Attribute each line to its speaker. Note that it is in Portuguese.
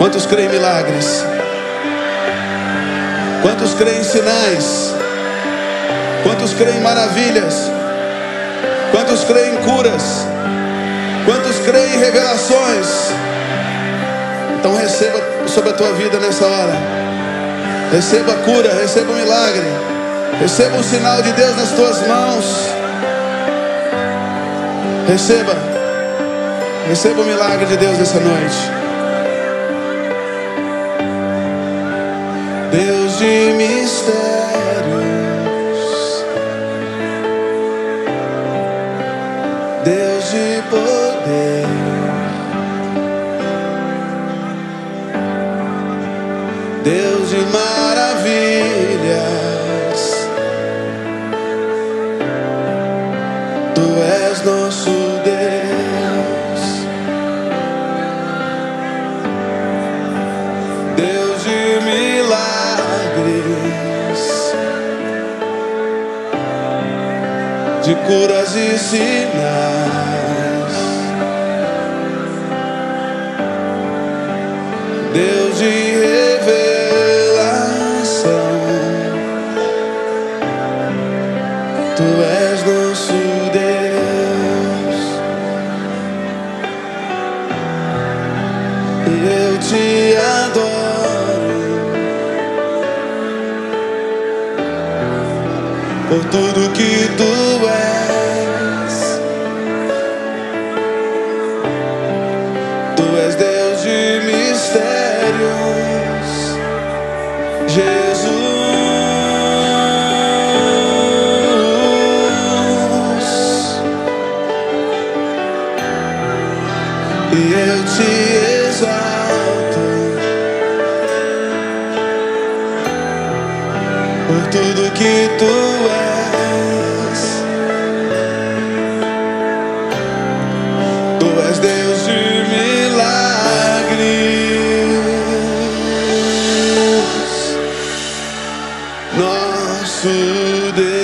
Speaker 1: Quantos creem em milagres? Quantos creem em sinais? Quantos creem em maravilhas? Quantos creem em curas? Quantos creem em revelações? Então receba sobre a tua vida nessa hora. Receba a cura, receba o milagre. Receba o sinal de Deus nas tuas mãos. Receba o milagre de Deus nessa noite. Deus de mistérios, Deus de poder, Deus de maravilhas, Tu és nosso Deus, Deus de milagres, de curas e sinais, Deus de revelação, Tu és nosso Deus, e eu te adoro por tudo que Tu és. Tu és Deus de mistérios, Jesus, e eu te exalto por tudo que Tu és. Tu és Deus de milagres, nosso Deus.